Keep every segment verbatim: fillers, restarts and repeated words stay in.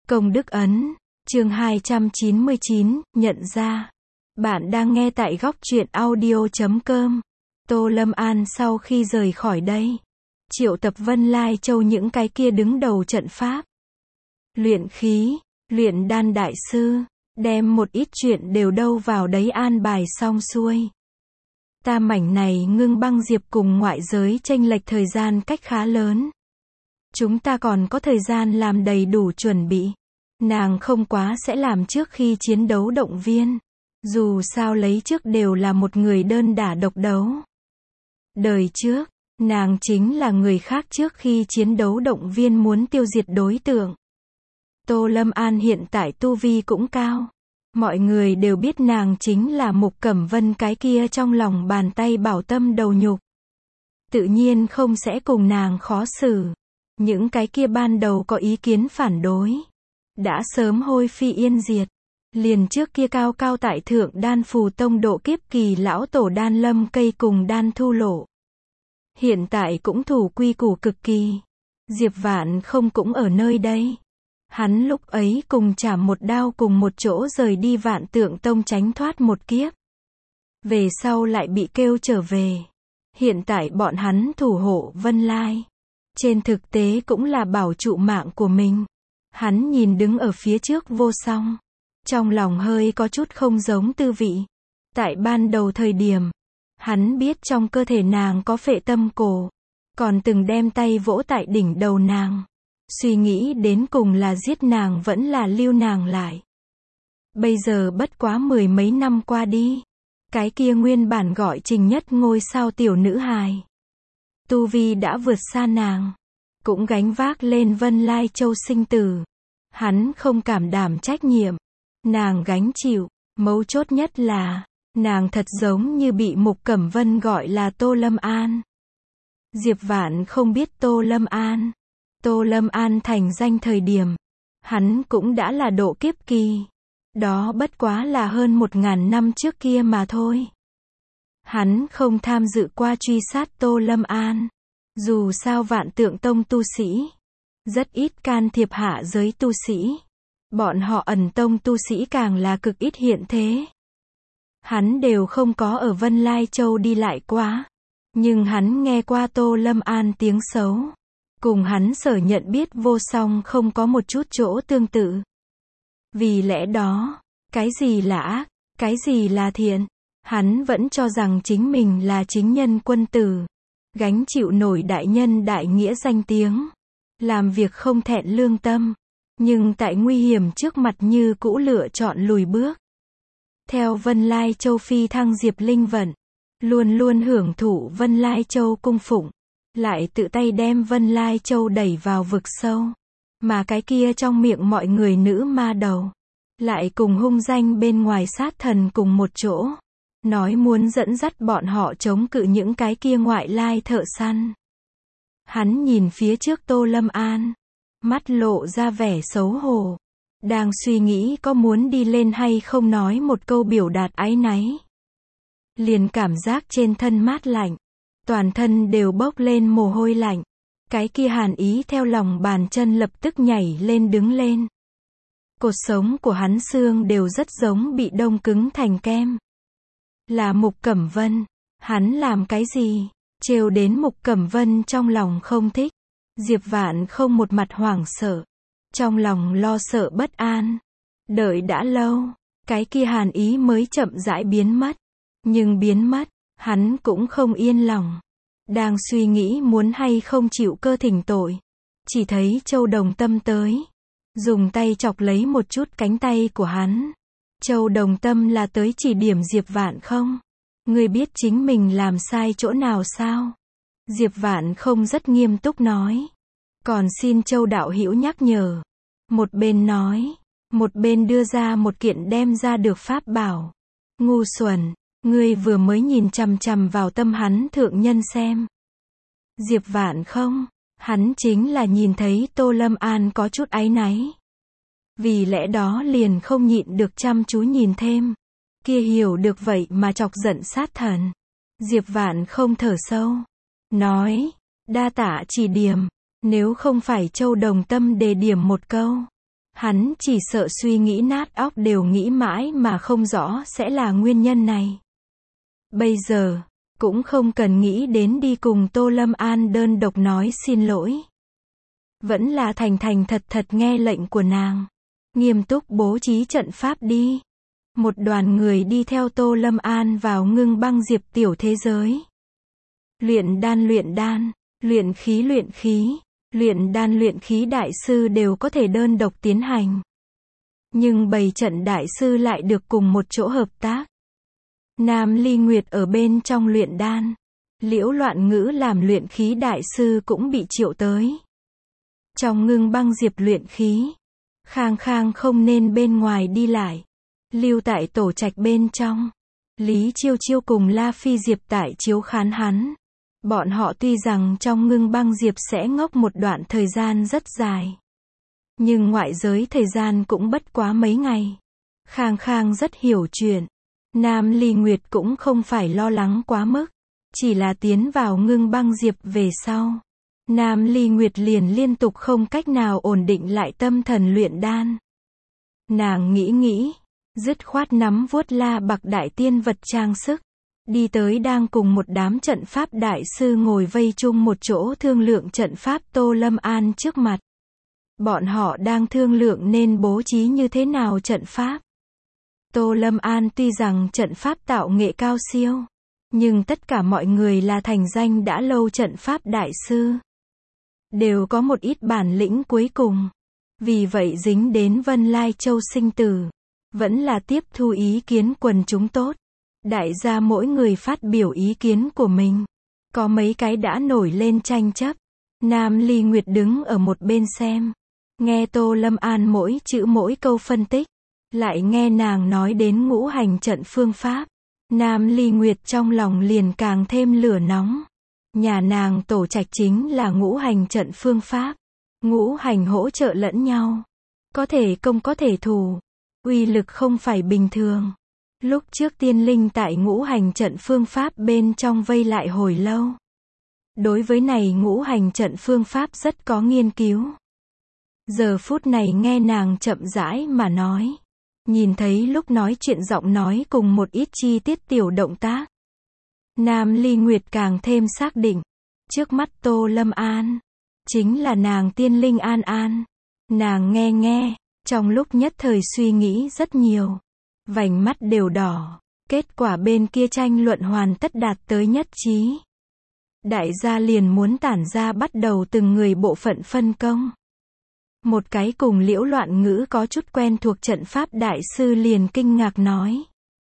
Công đức ấn, chương hai trăm chín mươi chín, nhận ra. Bạn đang nghe tại góc truyện audio chấm com. Tô Lâm An sau khi rời khỏi đây, triệu tập Vân Lai Châu những cái kia đứng đầu trận pháp, luyện khí, luyện đan đại sư, đem một ít chuyện đều đâu vào đấy an bài xong xuôi. Ta mảnh này Ngưng Băng Diệp cùng ngoại giới chênh lệch thời gian cách khá lớn. Chúng ta còn có thời gian làm đầy đủ chuẩn bị. Nàng không quá sẽ làm trước khi chiến đấu động viên. Dù sao lấy trước đều là một người đơn đả độc đấu. Đời trước, nàng chính là người khác trước khi chiến đấu động viên muốn tiêu diệt đối tượng. Tô Lâm An hiện tại tu vi cũng cao. Mọi người đều biết nàng chính là Mục Cẩm Vân cái kia trong lòng bàn tay bảo tâm đầu nhục. Tự nhiên không sẽ cùng nàng khó xử. Những cái kia ban đầu có ý kiến phản đối, đã sớm hôi phi yên diệt. Liền trước kia cao cao tại thượng Đan Phù Tông độ kiếp kỳ lão tổ Đan Lâm Cây cùng Đan Thu Lộ. Hiện tại cũng thủ quy củ cực kỳ. Diệp Vạn không cũng ở nơi đây. Hắn lúc ấy cùng chảm một đao cùng một chỗ rời đi Vạn Tượng Tông tránh thoát một kiếp. Về sau lại bị kêu trở về. Hiện tại bọn hắn thủ hộ Vân Lai. Trên thực tế cũng là bảo trụ mạng của mình. Hắn nhìn đứng ở phía trước Vô Song. Trong lòng hơi có chút không giống tư vị. Tại ban đầu thời điểm, hắn biết trong cơ thể nàng có phệ tâm cổ. Còn từng đem tay vỗ tại đỉnh đầu nàng. Suy nghĩ đến cùng là giết nàng vẫn là lưu nàng lại. Bây giờ bất quá mười mấy năm qua đi. Cái kia nguyên bản gọi Trình Nhất ngôi sao tiểu nữ hài. Tu vi đã vượt xa nàng. Cũng gánh vác lên Vân Lai Châu sinh tử. Hắn không cảm đảm trách nhiệm. Nàng gánh chịu. Mấu chốt nhất là, nàng thật giống như bị Mục Cẩm Vân gọi là Tô Lâm An. Diệp Vạn không biết Tô Lâm An. Tô Lâm An thành danh thời điểm. Hắn cũng đã là độ kiếp kỳ. Đó bất quá là hơn một ngàn năm trước kia mà thôi. Hắn không tham dự qua truy sát Tô Lâm An. Dù sao Vạn Tượng Tông tu sĩ rất ít can thiệp hạ giới tu sĩ. Bọn họ Ẩn Tông tu sĩ càng là cực ít hiện thế. Hắn đều không có ở Vân Lai Châu đi lại quá. Nhưng hắn nghe qua Tô Lâm An tiếng xấu. Cùng hắn sở nhận biết Vô Song không có một chút chỗ tương tự. Vì lẽ đó, cái gì là ác, cái gì là thiện, hắn vẫn cho rằng chính mình là chính nhân quân tử. Gánh chịu nổi đại nhân đại nghĩa danh tiếng. Làm việc không thẹn lương tâm. Nhưng tại nguy hiểm trước mặt như cũ lựa chọn lùi bước. Theo Vân Lai Châu phi thăng Diệp Linh Vận. Luôn luôn hưởng thụ Vân Lai Châu cung phụng. Lại tự tay đem Vân Lai Châu đẩy vào vực sâu. Mà cái kia trong miệng mọi người nữ ma đầu. Lại cùng hung danh bên ngoài sát thần cùng một chỗ. Nói muốn dẫn dắt bọn họ chống cự những cái kia ngoại lai thợ săn. Hắn nhìn phía trước Tô Lâm An. Mắt lộ ra vẻ xấu hổ. Đang suy nghĩ có muốn đi lên hay không nói một câu biểu đạt áy náy. Liền cảm giác trên thân mát lạnh. Toàn thân đều bốc lên mồ hôi lạnh. Cái kia hàn ý theo lòng bàn chân lập tức nhảy lên đứng lên. Cột sống của hắn xương đều rất giống bị đông cứng thành kem. Là Mục Cẩm Vân. Hắn làm cái gì? Trêu đến Mục Cẩm Vân trong lòng không thích. Diệp Vạn không một mặt hoảng sợ. Trong lòng lo sợ bất an. Đợi đã lâu. Cái kia hàn ý mới chậm rãi biến mất. Nhưng biến mất, hắn cũng không yên lòng. Đang suy nghĩ muốn hay không chịu cơ thỉnh tội. Chỉ thấy Châu Đồng Tâm tới. Dùng tay chọc lấy một chút cánh tay của hắn. Châu Đồng Tâm là tới chỉ điểm Diệp Vạn không? Ngươi biết chính mình làm sai chỗ nào sao? Diệp Vạn không rất nghiêm túc nói. Còn xin Châu đạo hữu nhắc nhở. Một bên nói. Một bên đưa ra một kiện đem ra được pháp bảo. Ngu xuẩn. Ngươi vừa mới nhìn chằm chằm vào tâm hắn thượng nhân xem. Diệp Vạn không. Hắn chính là nhìn thấy Tô Lâm An có chút áy náy. Vì lẽ đó liền không nhịn được chăm chú nhìn thêm. Kia hiểu được vậy mà chọc giận sát thần. Diệp Vạn không thở sâu. Nói. Đa tạ chỉ điểm. Nếu không phải Châu Đồng Tâm đề điểm một câu. Hắn chỉ sợ suy nghĩ nát óc đều nghĩ mãi mà không rõ sẽ là nguyên nhân này. Bây giờ, cũng không cần nghĩ đến đi cùng Tô Lâm An đơn độc nói xin lỗi. Vẫn là thành thành thật thật nghe lệnh của nàng. Nghiêm túc bố trí trận pháp đi. Một đoàn người đi theo Tô Lâm An vào Ngưng Băng Diệp tiểu thế giới. Luyện đan luyện đan, luyện khí luyện khí, luyện đan luyện khí đại sư đều có thể đơn độc tiến hành. Nhưng bày trận đại sư lại được cùng một chỗ hợp tác. Nam Ly Nguyệt ở bên trong luyện đan. Liễu Loạn Ngữ làm luyện khí đại sư cũng bị triệu tới. Trong Ngưng Băng Diệp luyện khí, Khang Khang không nên bên ngoài đi lại. Lưu tại tổ trạch bên trong. Lý Chiêu Chiêu cùng La Phi Diệp tại chiếu khán hắn. Bọn họ tuy rằng trong Ngưng Băng Diệp sẽ ngốc một đoạn thời gian rất dài. Nhưng ngoại giới thời gian cũng bất quá mấy ngày. Khang Khang rất hiểu chuyện. Nam Ly Nguyệt cũng không phải lo lắng quá mức. Chỉ là tiến vào Ngưng Băng Diệp về sau. Nam Ly Nguyệt liền liên tục không cách nào ổn định lại tâm thần luyện đan. Nàng nghĩ nghĩ. Dứt khoát nắm vuốt la bạc đại tiên vật trang sức. Đi tới đang cùng một đám trận pháp đại sư ngồi vây chung một chỗ thương lượng trận pháp Tô Lâm An trước mặt. Bọn họ đang thương lượng nên bố trí như thế nào trận pháp. Tô Lâm An tuy rằng trận pháp tạo nghệ cao siêu, nhưng tất cả mọi người là thành danh đã lâu trận pháp đại sư. Đều có một ít bản lĩnh cuối cùng. Vì vậy dính đến Vân Lai Châu sinh tử. Vẫn là tiếp thu ý kiến quần chúng tốt. Đại gia mỗi người phát biểu ý kiến của mình. Có mấy cái đã nổi lên tranh chấp. Nam Ly Nguyệt đứng ở một bên xem. Nghe Tô Lâm An mỗi chữ mỗi câu phân tích. Lại nghe nàng nói đến ngũ hành trận phương pháp. Nam Ly Nguyệt trong lòng liền càng thêm lửa nóng. Nhà nàng tổ trạch chính là ngũ hành trận phương pháp. Ngũ hành hỗ trợ lẫn nhau. Có thể công có thể thủ. Uy lực không phải bình thường. Lúc trước tiên linh tại ngũ hành trận phương pháp bên trong vây lại hồi lâu. Đối với này ngũ hành trận phương pháp rất có nghiên cứu. Giờ phút này nghe nàng chậm rãi mà nói. Nhìn thấy lúc nói chuyện giọng nói cùng một ít chi tiết tiểu động tác. Nam Ly Nguyệt càng thêm xác định. Trước mắt Tô Lâm An. Chính là nàng tiên linh An An. Nàng nghe nghe. Trong lúc nhất thời suy nghĩ rất nhiều. Vành mắt đều đỏ. Kết quả bên kia tranh luận hoàn tất đạt tới nhất trí. Đại gia liền muốn tản ra bắt đầu từng người bộ phận phân công. Một cái cùng Liễu Loạn Ngữ có chút quen thuộc trận pháp đại sư liền kinh ngạc nói.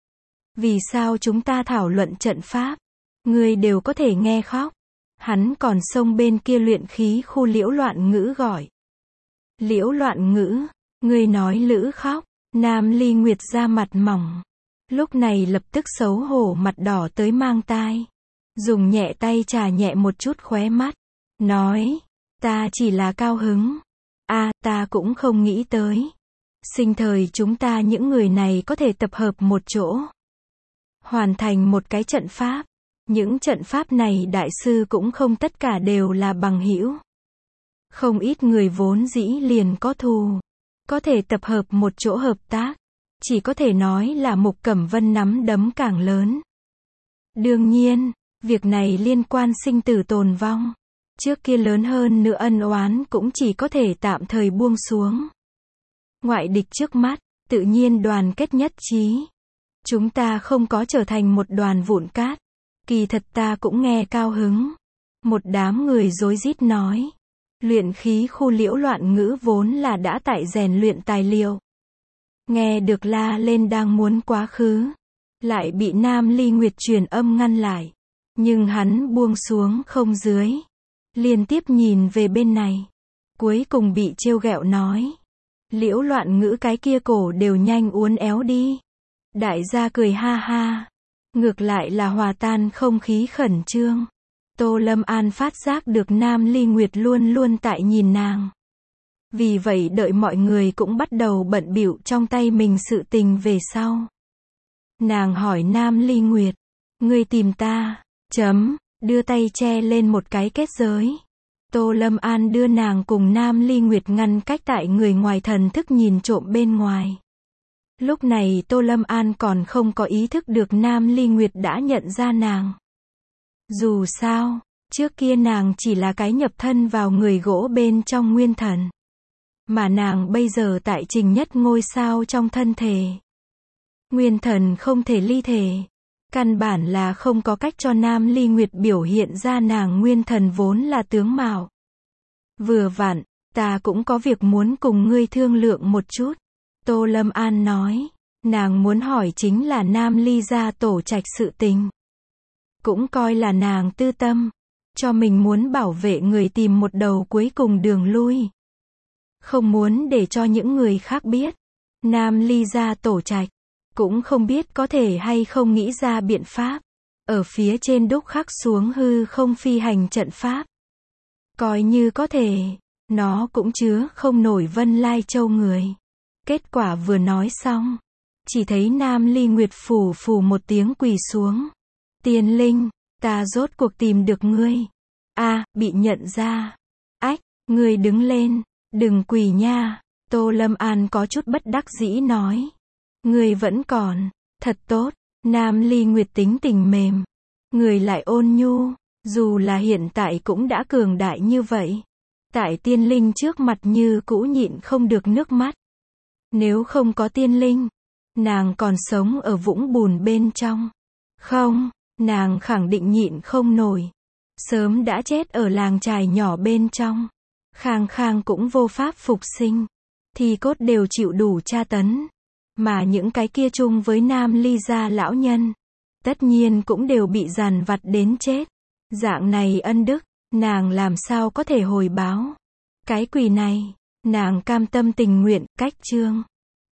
Vì sao chúng ta thảo luận trận pháp? Người đều có thể nghe khóc. Hắn còn xông bên kia luyện khí khu Liễu Loạn Ngữ gọi. Liễu Loạn Ngữ, người nói lữ khóc. Nam Ly Nguyệt ra mặt mỏng. Lúc này lập tức xấu hổ mặt đỏ tới mang tai. Dùng nhẹ tay trà nhẹ một chút khóe mắt. Nói, ta chỉ là cao hứng. a à, ta cũng không nghĩ tới. Sinh thời chúng ta những người này có thể tập hợp một chỗ. Hoàn thành một cái trận pháp. Những trận pháp này đại sư cũng không tất cả đều là bằng hữu. Không ít người vốn dĩ liền có thù. Có thể tập hợp một chỗ hợp tác. Chỉ có thể nói là Mục Cẩm Vân nắm đấm càng lớn. Đương nhiên, việc này liên quan sinh tử tồn vong. Trước kia lớn hơn nữa ân oán cũng chỉ có thể tạm thời buông xuống. Ngoại địch trước mắt, tự nhiên đoàn kết nhất trí. Chúng ta không có trở thành một đoàn vụn cát. Kỳ thật ta cũng nghe cao hứng. Một đám người rối rít nói. Luyện khí khu Liễu Loạn Ngữ vốn là đã tại rèn luyện tài liệu. Nghe được la lên đang muốn quá khứ. Lại bị Nam Ly Nguyệt truyền âm ngăn lại. Nhưng hắn buông xuống không dưới. Liên tiếp nhìn về bên này. Cuối cùng bị trêu ghẹo nói. Liễu Loạn Ngữ cái kia cổ đều nhanh uốn éo đi. Đại gia cười ha ha. Ngược lại là hòa tan không khí khẩn trương. Tô Lâm An phát giác được Nam Ly Nguyệt luôn luôn tại nhìn nàng. Vì vậy đợi mọi người cũng bắt đầu bận bịu trong tay mình sự tình về sau. Nàng hỏi Nam Ly Nguyệt. Ngươi tìm ta, chấm, đưa tay che lên một cái kết giới. Tô Lâm An đưa nàng cùng Nam Ly Nguyệt ngăn cách tại người ngoài thần thức nhìn trộm bên ngoài. Lúc này Tô Lâm An còn không có ý thức được Nam Ly Nguyệt đã nhận ra nàng. Dù sao, trước kia nàng chỉ là cái nhập thân vào người gỗ bên trong nguyên thần. Mà nàng bây giờ tại trình nhất ngôi sao trong thân thể. Nguyên thần không thể ly thể. Căn bản là không có cách cho Nam Ly Nguyệt biểu hiện ra nàng nguyên thần vốn là tướng mạo. Vừa vặn, ta cũng có việc muốn cùng ngươi thương lượng một chút. Tô Lâm An nói, nàng muốn hỏi chính là Nam Ly gia tổ trạch sự tình. Cũng coi là nàng tư tâm, cho mình muốn bảo vệ người tìm một đầu cuối cùng đường lui. Không muốn để cho những người khác biết. Nam Ly gia tổ trạch, cũng không biết có thể hay không nghĩ ra biện pháp. Ở phía trên đúc khắc xuống hư không phi hành trận pháp. Coi như có thể, nó cũng chứa không nổi Vân Lai Châu người. Kết quả vừa nói xong, chỉ thấy Nam Ly Nguyệt phù phù một tiếng quỳ xuống. Tiên linh, ta rốt cuộc tìm được ngươi. A, bị nhận ra. Ách, ngươi đứng lên, đừng quỳ nha. Tô Lâm An có chút bất đắc dĩ nói. Ngươi vẫn còn, thật tốt. Nam Ly Nguyệt tính tình mềm, người lại ôn nhu, dù là hiện tại cũng đã cường đại như vậy. Tại tiên linh trước mặt như cũ nhịn không được nước mắt. Nếu không có tiên linh, nàng còn sống ở vũng bùn bên trong. Không, nàng khẳng định nhịn không nổi. Sớm đã chết ở làng trài nhỏ bên trong. Khang khang cũng vô pháp phục sinh. Thì cốt đều chịu đủ tra tấn. Mà những cái kia chung với Nam Ly gia lão nhân, tất nhiên cũng đều bị dằn vặt đến chết. Dạng này ân đức, nàng làm sao có thể hồi báo. Cái quỷ này, nàng cam tâm tình nguyện, cách chương.